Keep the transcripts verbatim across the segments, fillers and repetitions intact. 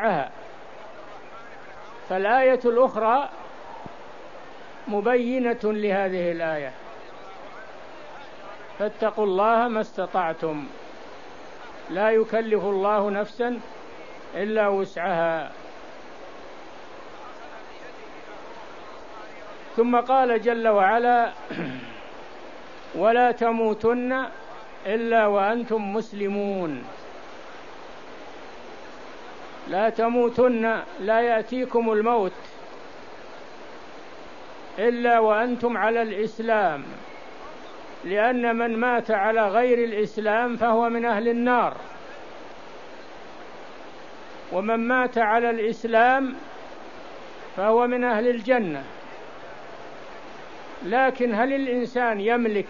وسعها. فالآية الأخرى مبينة لهذه الآية: فاتقوا الله ما استطعتم، لا يكلف الله نفسا إلا وسعها. ثم قال جل وعلا: ولا تموتن إلا وأنتم مسلمون. لا تموتن، لا يأتيكم الموت إلا وأنتم على الإسلام، لأن من مات على غير الإسلام فهو من أهل النار، ومن مات على الإسلام فهو من أهل الجنة. لكن هل الإنسان يملك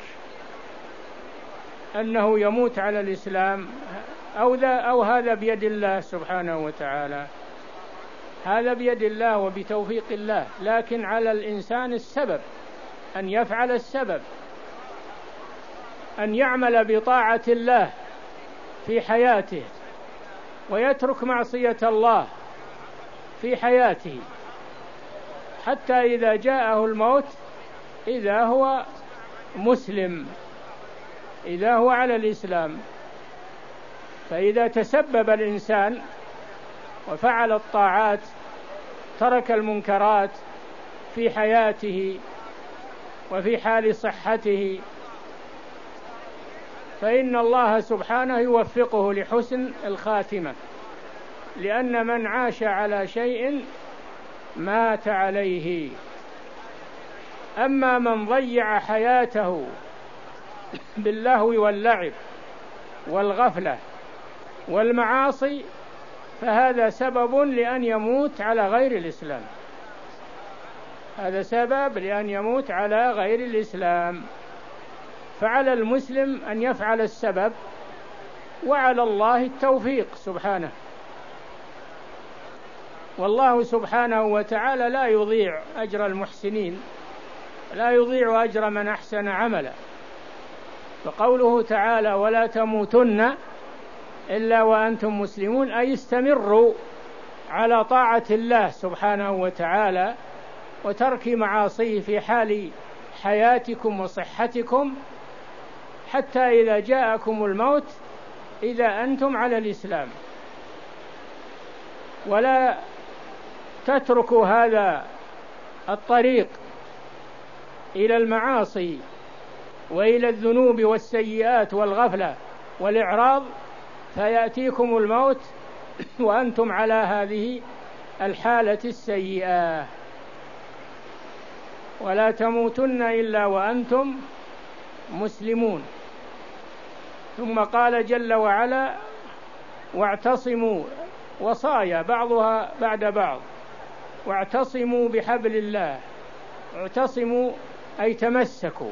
أنه يموت على الإسلام أو, ذا أو هذا بيد الله سبحانه وتعالى؟ هذا بيد الله وبتوفيق الله، لكن على الإنسان السبب، أن يفعل السبب، أن يعمل بطاعة الله في حياته ويترك معصية الله في حياته، حتى إذا جاءه الموت إذا هو مسلم، إذا هو على الإسلام. فإذا تسبب الإنسان وفعل الطاعات، ترك المنكرات في حياته وفي حال صحته، فإن الله سبحانه يوفقه لحسن الخاتمة، لأن من عاش على شيء مات عليه. أما من ضيع حياته باللهو واللعب والغفلة والمعاصي فهذا سبب لأن يموت على غير الإسلام، هذا سبب لأن يموت على غير الإسلام. فعلى المسلم أن يفعل السبب، وعلى الله التوفيق سبحانه. والله سبحانه وتعالى لا يضيع أجر المحسنين، لا يضيع أجر من أحسن عملا. فقوله تعالى: ولا تموتن إلا وأنتم مسلمون، أي استمروا على طاعة الله سبحانه وتعالى وترك معاصيه في حال حياتكم وصحتكم، حتى إذا جاءكم الموت إذا أنتم على الإسلام. ولا تتركوا هذا الطريق إلى المعاصي وإلى الذنوب والسيئات والغفلة والإعراض فيأتيكم الموت وأنتم على هذه الحالة السيئة. ولا تموتن إلا وأنتم مسلمون. ثم قال جل وعلا: واعتصموا، وصايا بعضها بعد بعض، واعتصموا بحبل الله. اعتصموا أي تمسكوا،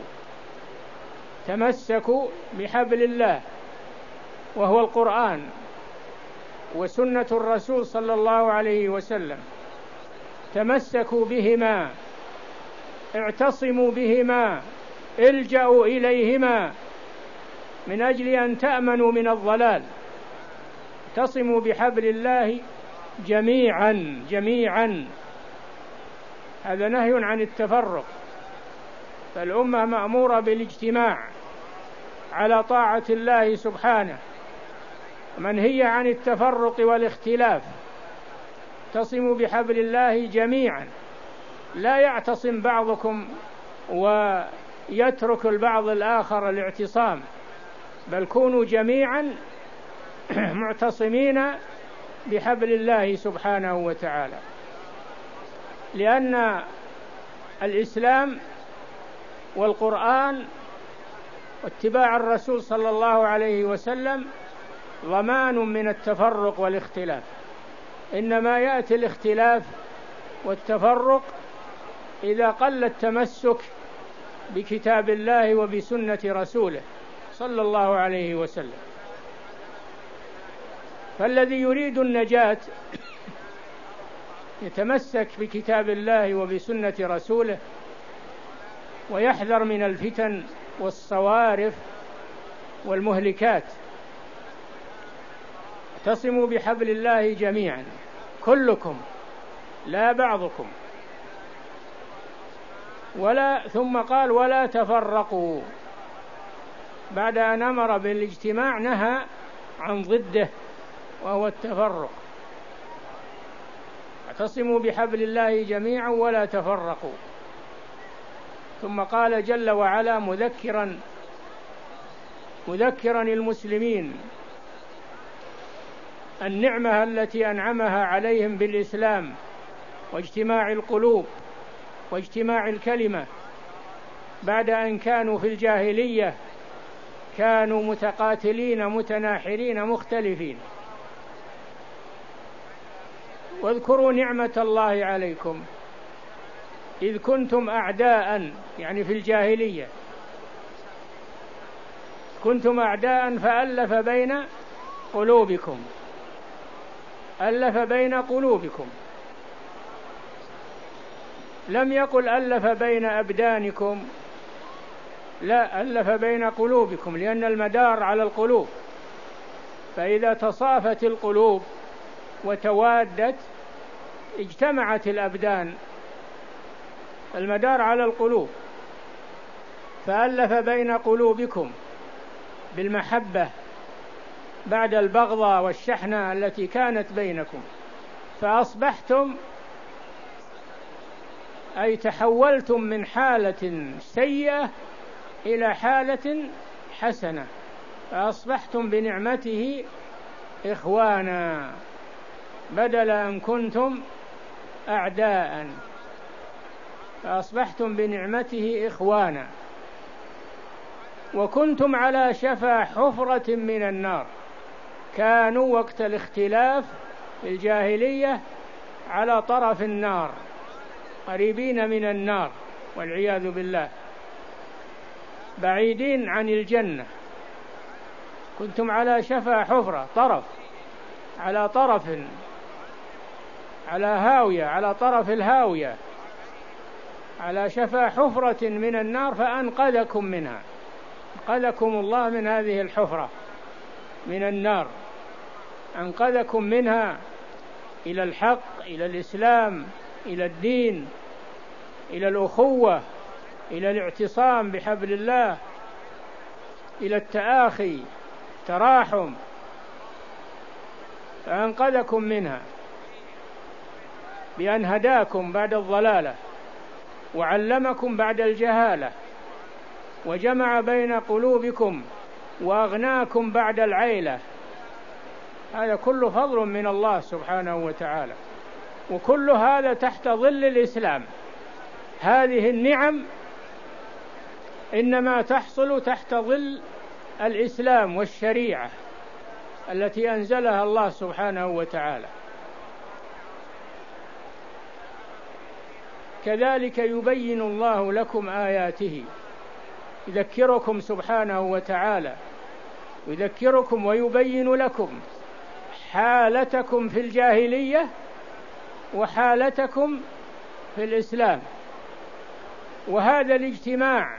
تمسكوا بحبل الله وهو القرآن وسنة الرسول صلى الله عليه وسلم، تمسكوا بهما، اعتصموا بهما، الجأوا إليهما من أجل أن تأمنوا من الضلال. اعتصموا بحبل الله جميعا جميعا، هذا نهي عن التفرق، فالأمة مأمورة بالاجتماع على طاعة الله سبحانه، منهية عن التفرق والاختلاف. اعتصموا بحبل الله جميعا، لا يعتصم بعضكم ويترك البعض الآخر الاعتصام، بل كونوا جميعا معتصمين بحبل الله سبحانه وتعالى، لأن الإسلام والقرآن واتباع الرسول صلى الله عليه وسلم ضمان من التفرق والاختلاف. إنما يأتي الاختلاف والتفرق إذا قل التمسك بكتاب الله وبسنة رسوله صلى الله عليه وسلم. فالذي يريد النجاة يتمسك بكتاب الله وبسنة رسوله ويحذر من الفتن والصوارف والمهلكات. اعتصموا بحبل الله جميعا كلكم لا بعضكم. ولا ثم قال ولا تفرقوا، بعد أن أمر بالاجتماع نهى عن ضده وهو التفرق. اعتصموا بحبل الله جميعا ولا تفرقوا. ثم قال جل وعلا مذكرا مذكرا المسلمين النعمة التي أنعمها عليهم بالإسلام واجتماع القلوب واجتماع الكلمة، بعد أن كانوا في الجاهلية كانوا متقاتلين متناحرين مختلفين. واذكروا نعمة الله عليكم إذ كنتم أعداء، يعني في الجاهلية كنتم أعداء فألف بين قلوبكم ألف بين قلوبكم لم يقل ألف بين أبدانكم، لا، ألف بين قلوبكم، لأن المدار على القلوب، فإذا تصافت القلوب وتوادت اجتمعت الأبدان، المدار على القلوب. فألف بين قلوبكم بالمحبة بعد البغضة والشحنة التي كانت بينكم، فأصبحتم أي تحولتم من حالة سيئة إلى حالة حسنة، فأصبحتم بنعمته إخوانا بدل أن كنتم أعداء، فأصبحتم بنعمته إخوانا. وكنتم على شفا حفرة من النار، كانوا وقت الاختلاف في الجاهلية على طرف النار قريبين من النار والعياذ بالله، بعيدين عن الجنة. كنتم على شفا حفرة، طرف على طرف، على هاوية، على طرف الهاوية، على شفا حفرة من النار فأنقذكم منها، أنقذكم الله من هذه الحفرة من النار، أنقذكم منها إلى الحق، إلى الإسلام، إلى الدين، إلى الأخوة، إلى الاعتصام بحبل الله، إلى التآخي، تراحم، فأنقذكم منها بأن هداكم بعد الضلالة وعلمكم بعد الجهالة وجمع بين قلوبكم وأغناكم بعد العيلة. هذا كله فضل من الله سبحانه وتعالى، وكل هذا تحت ظل الإسلام. هذه النعم إنما تحصل تحت ظل الإسلام والشريعة التي أنزلها الله سبحانه وتعالى. كذلك يبين الله لكم آياته، يذكركم سبحانه وتعالى، يذكركم ويبين لكم حالتكم في الجاهلية وحالتكم في الإسلام. وهذا الاجتماع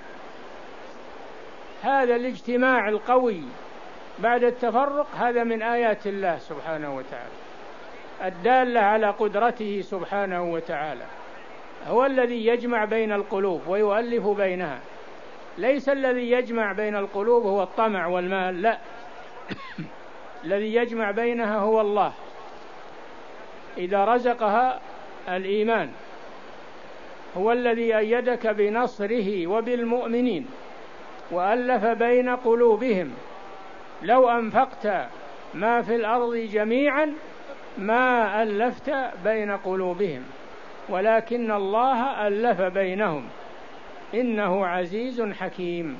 هذا الاجتماع القوي بعد التفرق هذا من آيات الله سبحانه وتعالى الدالة على قدرته سبحانه وتعالى. هو الذي يجمع بين القلوب ويؤلف بينها، ليس الذي يجمع بين القلوب هو الطمع والمال، لا الذي يجمع بينها هو الله إذا رزقها الإيمان. هو الذي أيدك بنصره وبالمؤمنين وألف بين قلوبهم، لو أنفقت ما في الأرض جميعا ما ألفت بين قلوبهم ولكن الله ألف بينهم إنه عزيز حكيم.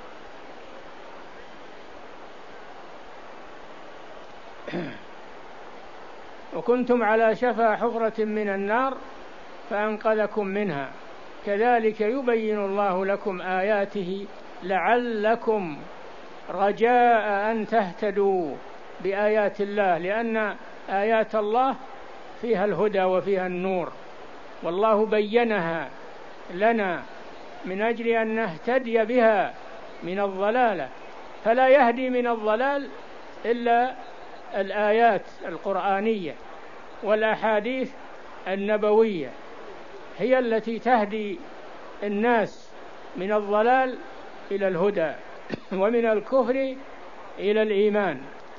وكنتم على شفا حفرة من النار فأنقذكم منها كذلك يبين الله لكم آياته لعلكم رجاء أن تهتدوا بآيات الله، لأن آيات الله فيها الهدى وفيها النور، والله بينها لنا من أجل أن نهتدي بها من الضلالة، فلا يهدي من الضلال إلا الآيات القرآنية والأحاديث النبوية هي التي تهدي الناس من الضلال إلى الهدى ومن الكفر إلى الإيمان.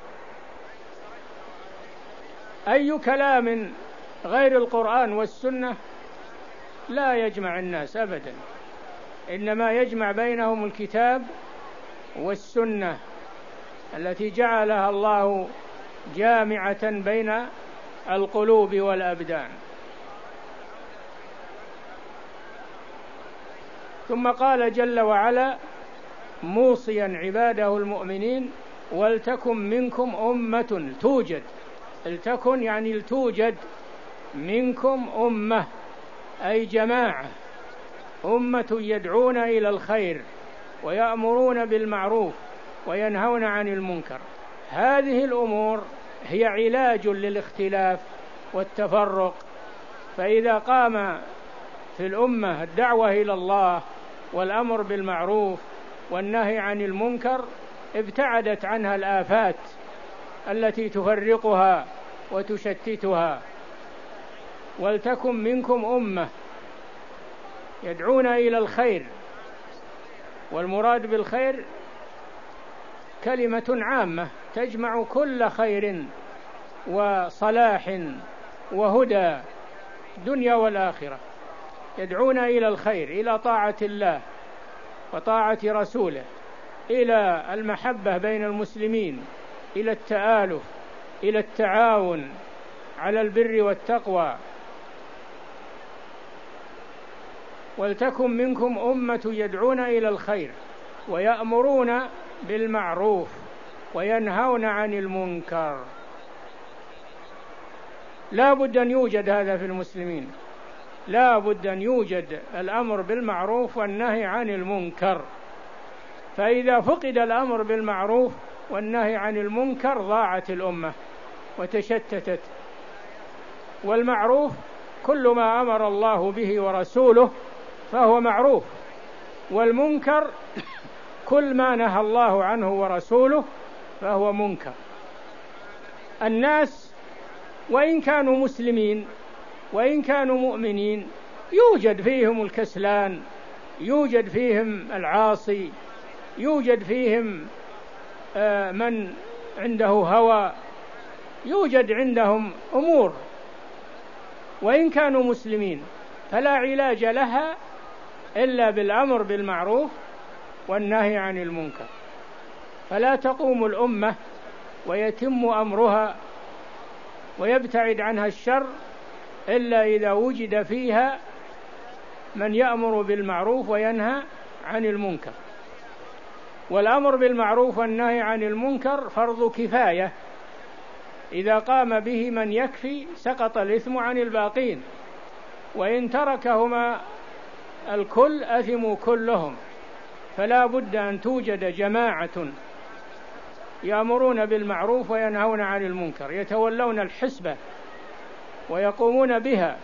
أي كلام غير القرآن والسنة لا يجمع الناس أبدا، إنما يجمع بينهم الكتاب والسنة التي جعلها الله جامعة بين القلوب والأبدان. ثم قال جل وعلا موصيا عباده المؤمنين: ولتكن منكم أمة توجد. لتكن يعني لتوجد منكم أمة، أي جماعة، أمة يدعون إلى الخير ويأمرون بالمعروف وينهون عن المنكر. هذه الأمور هي علاج للاختلاف والتفرق، فإذا قام في الأمة الدعوة إلى الله والأمر بالمعروف والنهي عن المنكر ابتعدت عنها الآفات التي تفرقها وتشتتها. ولتكن منكم أمة يدعون إلى الخير، والمراد بالخير كلمة عامة تجمع كل خير وصلاح وهدى دنيا والآخرة. يدعون إلى الخير، إلى طاعة الله وطاعة رسوله، إلى المحبة بين المسلمين، إلى التآلف، إلى التعاون على البر والتقوى. ولتكن منكم أمة يدعون إلى الخير ويأمرون بالمعروف وينهون عن المنكر. لا بد أن يوجد هذا في المسلمين، لا بد أن يوجد الأمر بالمعروف والنهي عن المنكر. فإذا فقد الأمر بالمعروف والنهي عن المنكر ضاعت الأمة وتشتتت. والمعروف كل ما أمر الله به ورسوله فهو معروف، والمنكر كل ما نهى الله عنه ورسوله فهو منكر. الناس وإن كانوا مسلمين وإن كانوا مؤمنين يوجد فيهم الكسلان، يوجد فيهم العاصي، يوجد فيهم من عنده هوى، يوجد عندهم أمور وإن كانوا مسلمين، فلا علاج لها إلا بالأمر بالمعروف والنهي عن المنكر. فلا تقوم الأمة ويتم أمرها ويبتعد عنها الشر إلا إذا وجد فيها من يأمر بالمعروف وينهى عن المنكر. والأمر بالمعروف والنهي عن المنكر فرض كفاية، إذا قام به من يكفي سقط الإثم عن الباقين، وإن تركهما الكل أثموا كلهم. فلا بد أن توجد جماعة يأمرون بالمعروف وينهون عن المنكر، يتولون الحسبة ويقومون بها.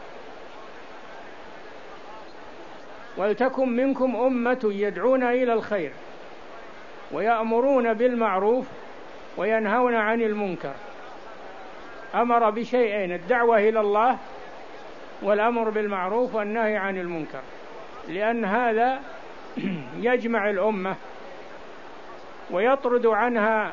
ولتكن منكم أمة يدعون إلى الخير ويأمرون بالمعروف وينهون عن المنكر. أمر بشيئين: الدعوة إلى الله والأمر بالمعروف والنهي عن المنكر، لأن هذا يجمع الأمة ويطرد عنها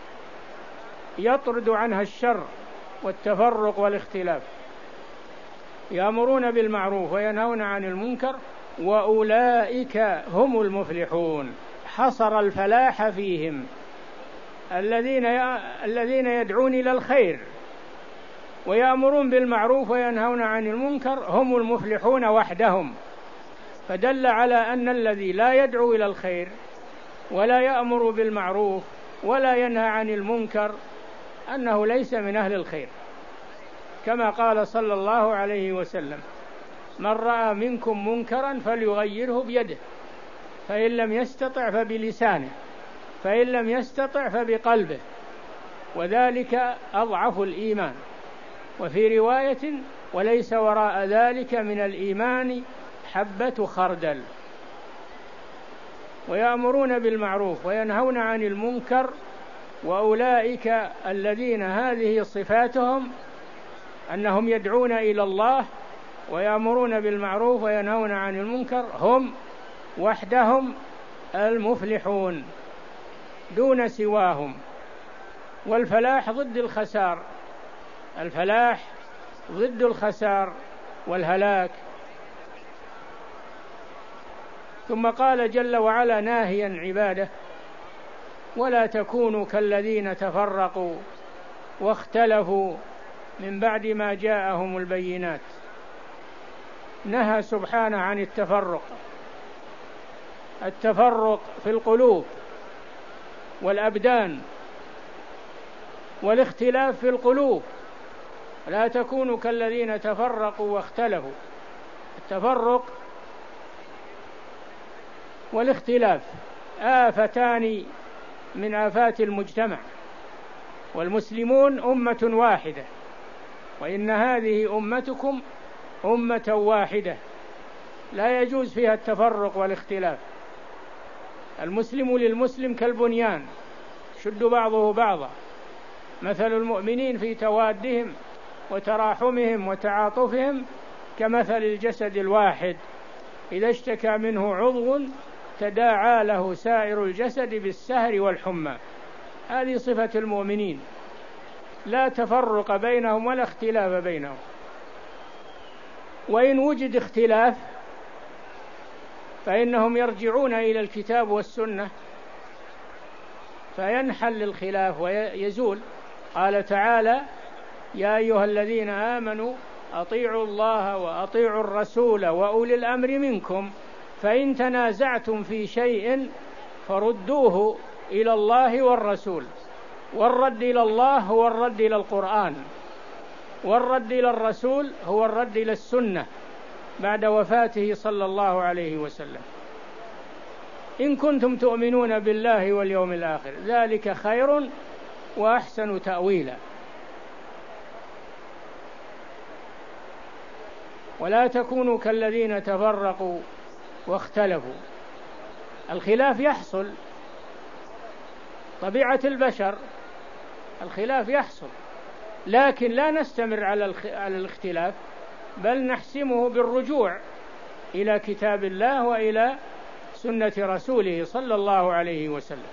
يطرد عنها الشر والتفرق والاختلاف. يأمرون بالمعروف وينهون عن المنكر وأولئك هم المفلحون. حصر الفلاح فيهم الذين الذين يدعون إلى الخير ويأمرون بالمعروف وينهون عن المنكر هم المفلحون وحدهم. فدل على أن الذي لا يدعو إلى الخير ولا يأمر بالمعروف ولا ينهى عن المنكر أنه ليس من أهل الخير، كما قال صلى الله عليه وسلم: من رأى منكم منكرا فليغيره بيده، فإن لم يستطع فبلسانه، فإن لم يستطع فبقلبه، وذلك أضعف الإيمان. وفي رواية: وليس وراء ذلك من الإيمان حبة خردل. ويأمرون بالمعروف وينهون عن المنكر، وأولئك الذين هذه صفاتهم أنهم يدعون إلى الله ويأمرون بالمعروف وينهون عن المنكر، هم وحدهم المفلحون دون سواهم. والفلاح ضد الخسار، الفلاح ضد الخسار والهلاك. ثم قال جل وعلا ناهيا عباده: ولا تكونوا كالذين تفرقوا واختلفوا من بعد ما جاءهم البينات. نهى سبحانه عن التفرق، التفرق في القلوب والأبدان، والاختلاف في القلوب. لا تكونوا كالذين تفرقوا واختلفوا. التفرق والاختلاف آفتان من آفات المجتمع، والمسلمون أمة واحدة، وإن هذه أمتكم أمة واحدة لا يجوز فيها التفرق والاختلاف. المسلم للمسلم كالبنيان شد بعضه بعضا، مثل المؤمنين في توادهم وتراحمهم وتعاطفهم كمثل الجسد الواحد إذا اشتكى منه عضو تداعى له سائر الجسد بالسهر والحمى. هذه صفة المؤمنين، لا تفرق بينهم ولا اختلاف بينهم. وإن وجد اختلاف فإنهم يرجعون إلى الكتاب والسنة فينحل الخلاف ويزول. قال تعالى: يا أيها الذين آمنوا أطيعوا الله وأطيعوا الرسول وأولي الأمر منكم فإن تنازعتم في شيء فردوه إلى الله والرسول. والرد إلى الله هو الرد إلى القرآن، والرد إلى الرسول هو الرد إلى السنة بعد وفاته صلى الله عليه وسلم. إن كنتم تؤمنون بالله واليوم الآخر ذلك خير وأحسن تأويلا. ولا تكونوا كالذين تفرقوا واختلفوا. الخلاف يحصل، طبيعة البشر الخلاف يحصل، لكن لا نستمر على الاختلاف، بل نحسمه بالرجوع إلى كتاب الله وإلى سنة رسوله صلى الله عليه وسلم.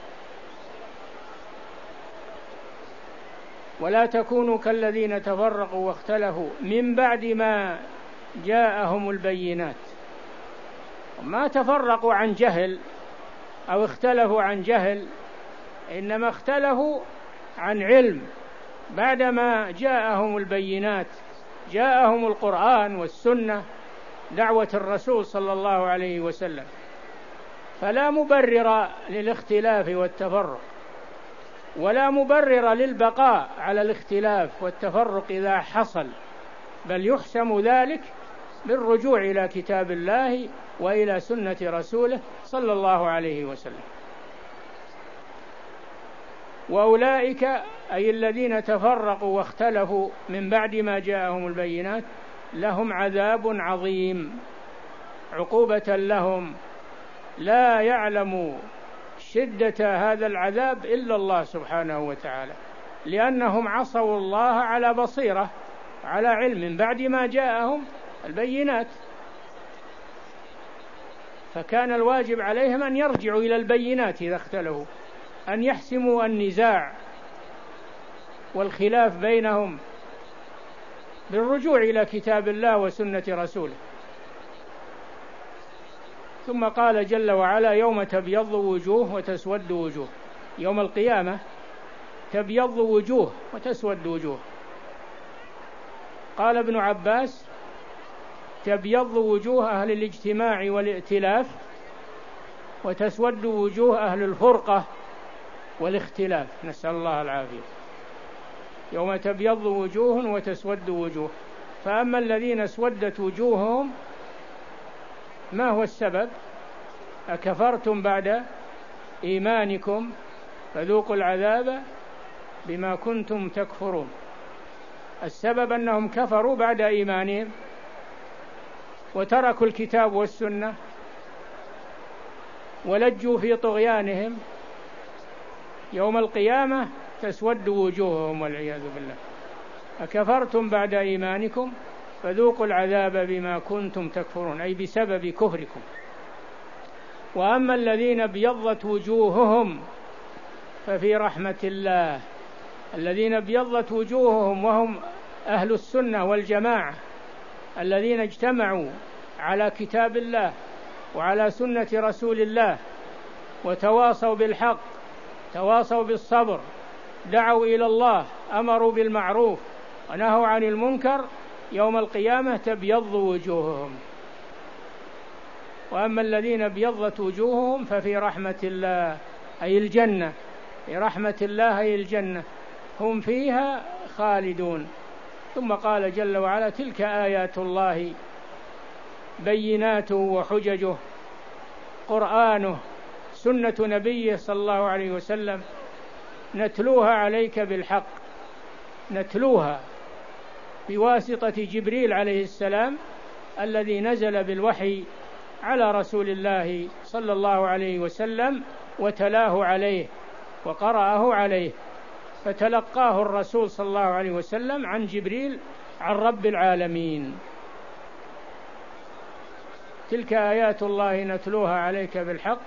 ولا تكونوا كالذين تفرقوا واختلفوا من بعد ما جاءهم البينات. ما تفرقوا عن جهل أو اختلفوا عن جهل، إنما اختلفوا عن علم بعدما جاءهم البينات، جاءهم القرآن والسنة، دعوة الرسول صلى الله عليه وسلم. فلا مبرر للاختلاف والتفرق، ولا مبرر للبقاء على الاختلاف والتفرق إذا حصل، بل يحسم ذلك بالرجوع إلى كتاب الله وإلى سنة رسوله صلى الله عليه وسلم. وأولئك أي الذين تفرقوا واختلفوا من بعد ما جاءهم البينات لهم عذاب عظيم، عقوبة لهم لا يعلم شدة هذا العذاب إلا الله سبحانه وتعالى، لأنهم عصوا الله على بصيرة على علم بعد ما جاءهم البينات. فكان الواجب عليهم أن يرجعوا إلى البينات إذا اختلفوا، أن يحسموا النزاع والخلاف بينهم بالرجوع إلى كتاب الله وسنة رسوله. ثم قال جل وعلا: يوم تبيض وجوه وتسود وجوه. يوم القيامة تبيض وجوه وتسود وجوه. قال ابن عباس: تبيض وجوه أهل الاجتماع والائتلاف، وتسود وجوه أهل الفرقة والاختلاف، نسأل الله العافية. يوم تبيض وجوه وتسود وجوه. فأما الذين اسودت وجوههم ما هو السبب؟ أكفرتم بعد إيمانكم فذوقوا العذاب بما كنتم تكفرون. السبب أنهم كفروا بعد إيمانهم وتركوا الكتاب والسنة ولجوا في طغيانهم. يوم القيامة تسود وجوههم والعياذ بالله. أكفرتم بعد إيمانكم فذوقوا العذاب بما كنتم تكفرون، أي بسبب كفركم. وأما الذين ابيضت وجوههم ففي رحمة الله. الذين ابيضت وجوههم وهم أهل السنة والجماعة الذين اجتمعوا على كتاب الله وعلى سنة رسول الله وتواصوا بالحق، تواصوا بالصبر، دعوا إلى الله، أمروا بالمعروف ونهوا عن المنكر، يوم القيامة تبيض وجوههم. وأما الذين ابيضت وجوههم ففي رحمة الله، أي الجنة، في رحمة الله أي الجنة، هم فيها خالدون. ثم قال جل وعلا: تلك آيات الله بيناته وحججه، قرآنه سنة نبيه صلى الله عليه وسلم، نتلوها عليك بالحق، نتلوها بواسطة جبريل عليه السلام الذي نزل بالوحي على رسول الله صلى الله عليه وسلم وتلاه عليه وقرأه عليه، فتلقاه الرسول صلى الله عليه وسلم عن جبريل عن رب العالمين. تلك آيات الله نتلوها عليك بالحق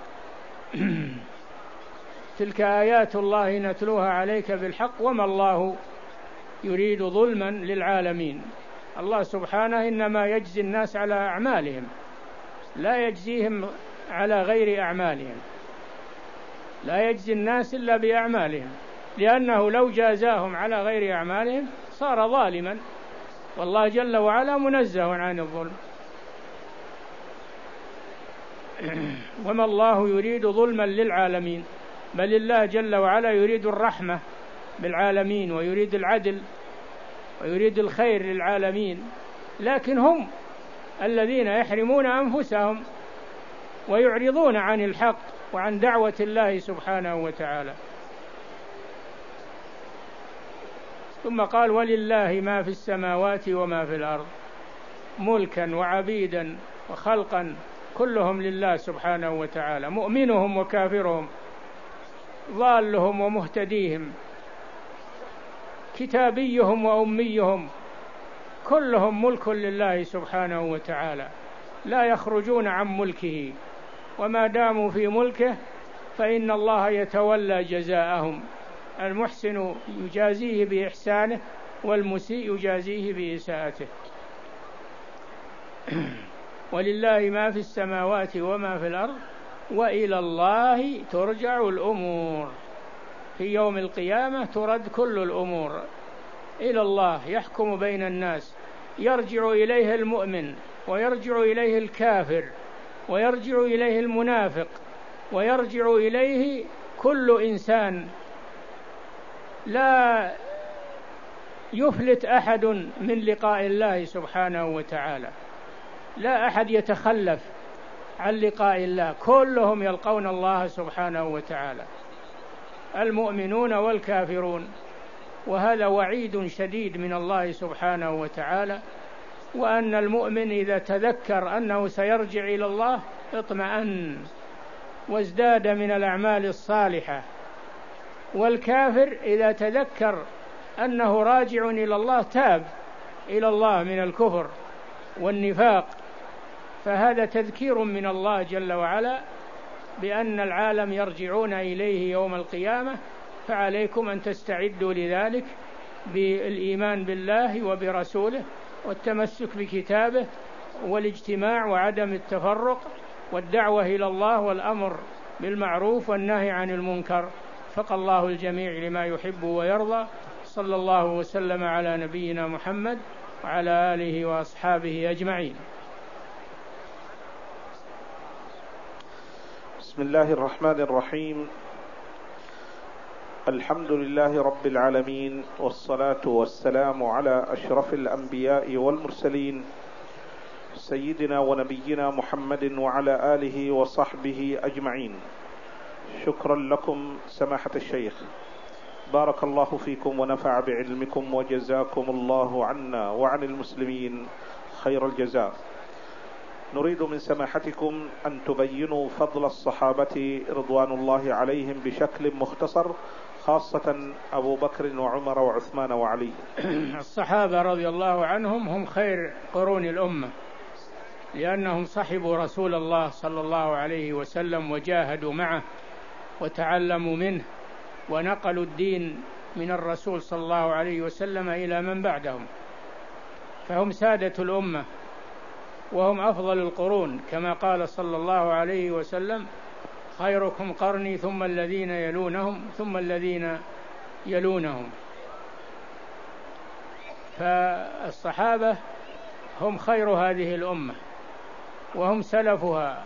تلك آيات الله نتلوها عليك بالحق وما الله يريد ظلما للعالمين. الله سبحانه إنما يجزي الناس على أعمالهم، لا يجزيهم على غير أعمالهم، لا يجزي الناس إلا بأعمالهم، لأنه لو جازاهم على غير أعمالهم صار ظالما، والله جل وعلا منزه عن الظلم. وما الله يريد ظلما للعالمين، بل الله جل وعلا يريد الرحمة بالعالمين ويريد العدل ويريد الخير للعالمين، لكن هم الذين يحرمون أنفسهم ويعرضون عن الحق وعن دعوة الله سبحانه وتعالى. ثم قال: ولله ما في السماوات وما في الأرض، ملكا وعبيدا وخلقا كلهم لله سبحانه وتعالى، مؤمنهم وكافرهم، ضالهم ومهتديهم، كتابيهم وأميهم، كلهم ملك لله سبحانه وتعالى، لا يخرجون عن ملكه، وما داموا في ملكه فإن الله يتولى جزاءهم، المحسن يجازيه بإحسانه والمسيء يجازيه بإساءته. ولله ما في السماوات وما في الأرض وإلى الله ترجع الأمور. في يوم القيامة ترد كل الأمور إلى الله، يحكم بين الناس، يرجع إليه المؤمن ويرجع إليه الكافر ويرجع إليه المنافق ويرجع إليه كل إنسان، لا يفلت أحد من لقاء الله سبحانه وتعالى، لا أحد يتخلف عن لقاء الله، كلهم يلقون الله سبحانه وتعالى، المؤمنون والكافرون. وهذا وعيد شديد من الله سبحانه وتعالى، وأن المؤمن إذا تذكر أنه سيرجع إلى الله اطمأن وازداد من الأعمال الصالحة، والكافر إذا تذكر أنه راجع إلى الله تاب إلى الله من الكفر والنفاق. فهذا تذكير من الله جل وعلا بأن العالم يرجعون إليه يوم القيامة، فعليكم أن تستعدوا لذلك بالإيمان بالله وبرسوله والتمسك بكتابه والاجتماع وعدم التفرق والدعوة إلى الله والأمر بالمعروف والنهي عن المنكر. وفق الله الجميع لما يحب ويرضى. صلى الله وسلم على نبينا محمد وعلى آله وأصحابه أجمعين. بسم الله الرحمن الرحيم. الحمد لله رب العالمين، والصلاة والسلام على أشرف الأنبياء والمرسلين سيدنا ونبينا محمد وعلى آله وصحبه أجمعين. شكرا لكم سماحة الشيخ، بارك الله فيكم ونفع بعلمكم وجزاكم الله عنا وعن المسلمين خير الجزاء. نريد من سماحتكم أن تبينوا فضل الصحابة رضوان الله عليهم بشكل مختصر، خاصة أبو بكر وعمر وعثمان وعلي. الصحابة رضي الله عنهم هم خير قرون الأمة، لأنهم صحبوا رسول الله صلى الله عليه وسلم وجاهدوا معه وتعلموا منه ونقلوا الدين من الرسول صلى الله عليه وسلم إلى من بعدهم، فهم سادة الأمة وهم أفضل القرون، كما قال صلى الله عليه وسلم: خيركم قرني ثم الذين يلونهم ثم الذين يلونهم. فالصحابة هم خير هذه الأمة وهم سلفها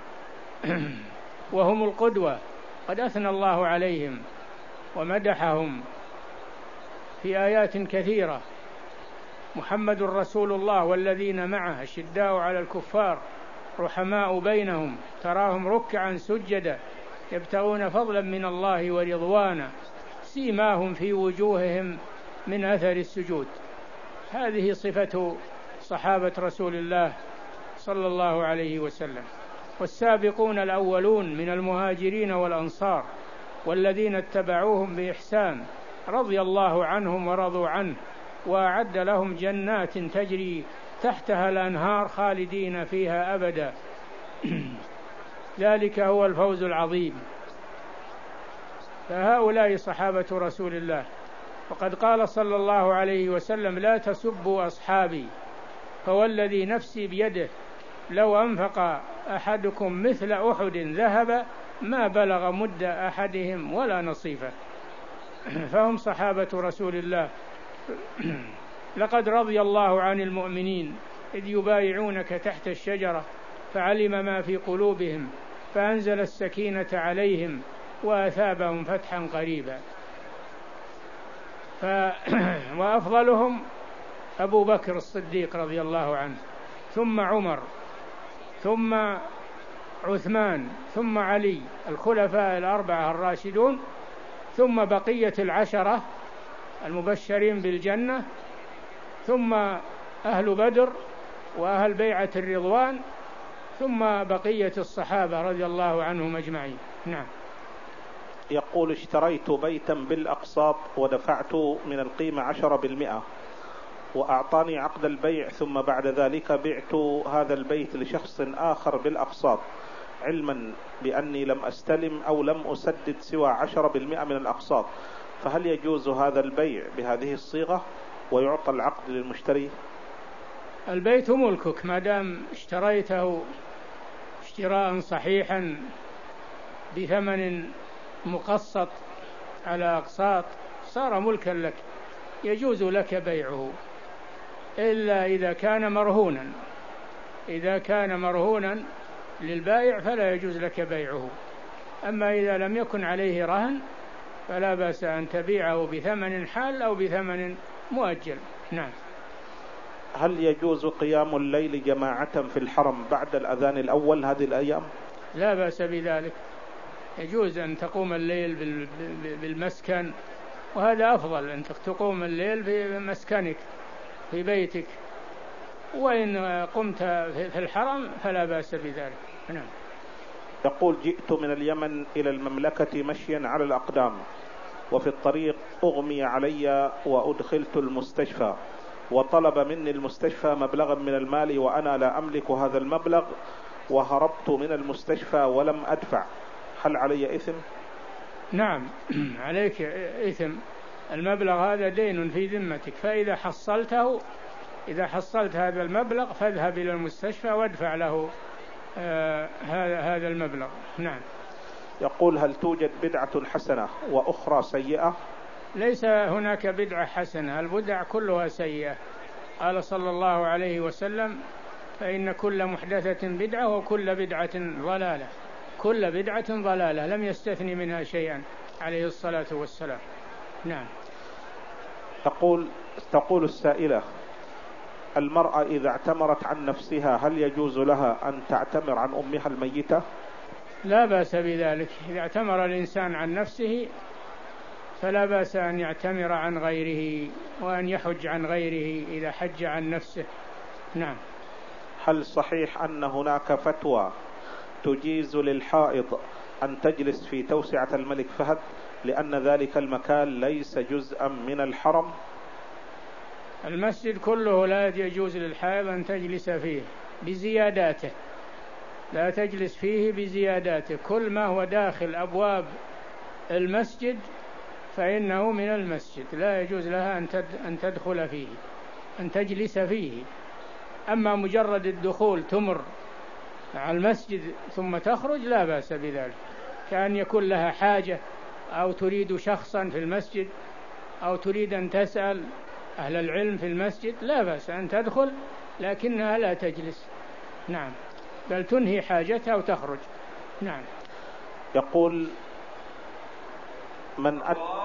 وهم القدوة، قد أثنى الله عليهم ومدحهم في آيات كثيرة: محمد رسول الله والذين معه أشداء على الكفار رحماء بينهم تراهم ركعا سجدا يبتغون فضلا من الله ورضوانا سيماهم في وجوههم من أثر السجود. هذه صفة صحابة رسول الله صلى الله عليه وسلم. والسابقون الأولون من المهاجرين والأنصار والذين اتبعوهم بإحسان رضي الله عنهم ورضوا عنه وأعد لهم جنات تجري تحتها الأنهار خالدين فيها أبدا ذلك هو الفوز العظيم. فهؤلاء صحابة رسول الله. وقد قال صلى الله عليه وسلم: لا تسبوا أصحابي فوالذي نفسي بيده لو أنفق أحدكم مثل أحد ذهب ما بلغ مد أحدهم ولا نصيفه. فهم صحابة رسول الله. لقد رضي الله عن المؤمنين إذ يبايعونك تحت الشجرة فعلم ما في قلوبهم فأنزل السكينة عليهم وأثابهم فتحا قريبا. ف... وأفضلهم أبو بكر الصديق رضي الله عنه، ثم عمر، ثم عثمان، ثم علي، الخلفاء الأربعة الراشدون، ثم بقية العشرة المبشرين بالجنة، ثم أهل بدر وأهل بيعة الرضوان، ثم بقية الصحابة رضي الله عنهم أجمعين. نعم. يقول: اشتريت بيتا بالأقساط ودفعت من القيمة عشرة بالمئة وأعطاني عقد البيع، ثم بعد ذلك بعت هذا البيت لشخص آخر بالأقساط، علما بأني لم أستلم أو لم أسدد سوى عشرة بالمئة من الأقساط، فهل يجوز هذا البيع بهذه الصيغة ويعطى العقد للمشتري؟ البيت ملكك ما دام اشتريته اشتراء صحيحا بثمن مقسط على أقساط صار ملكا لك، يجوز لك بيعه، إلا إذا كان مرهونا. إذا كان مرهونا للبائع فلا يجوز لك بيعه، أما إذا لم يكن عليه رهن فلا بأس أن تبيعه بثمن حال أو بثمن مؤجل. نعم. هل يجوز قيام الليل جماعة في الحرم بعد الأذان الأول هذه الأيام؟ لا بأس بذلك، يجوز أن تقوم الليل بالمسكن، وهذا أفضل أن تقوم الليل في مسكنك في بيتك، وإن قمت في الحرم فلا بأس بذلك. نعم. يقول: جئت من اليمن إلى المملكة مشيا على الأقدام، وفي الطريق أغمي علي وأدخلت المستشفى، وطلب مني المستشفى مبلغا من المال وأنا لا أملك هذا المبلغ، وهربت من المستشفى ولم أدفع، هل علي إثم؟ نعم عليك إثم، المبلغ هذا دين في ذمتك، فإذا حصلته إذا حصلت هذا المبلغ فاذهب إلى المستشفى وادفع له آه هذا المبلغ. نعم. يقول: هل توجد بدعة حسنة وأخرى سيئة؟ ليس هناك بدعة حسنة، البدع كلها سيئة. قال صلى الله عليه وسلم: فإن كل محدثة بدعة وكل بدعة ضلالة. كل بدعة ضلالة، لم يستثني منها شيئا عليه الصلاة والسلام. نعم. تقول تقول السائلة: المرأة إذا اعتمرت عن نفسها هل يجوز لها أن تعتمر عن أمها الميتة؟ لا بأس بذلك، إذا اعتمر الإنسان عن نفسه فلا بأس أن يعتمر عن غيره وأن يحج عن غيره إذا حج عن نفسه. نعم. هل صحيح أن هناك فتوى تجيز للحائض أن تجلس في توسعة الملك فهد لأن ذلك المكان ليس جزءا من الحرم؟ المسجد كله لا يجوز للحائض أن تجلس فيه بزياداته، لا تجلس فيه بزياداته. كل ما هو داخل أبواب المسجد فإنه من المسجد، لا يجوز لها أن تدخل فيه، أن تجلس فيه. أما مجرد الدخول تمر على المسجد ثم تخرج لا بأس بذلك، كأن يكون لها حاجة أو تريد شخصا في المسجد أو تريد أن تسأل أهل العلم في المسجد لا بأس أن تدخل، لكنها لا تجلس. نعم، بل تنهي حاجتها وتخرج. نعم. يقول من أت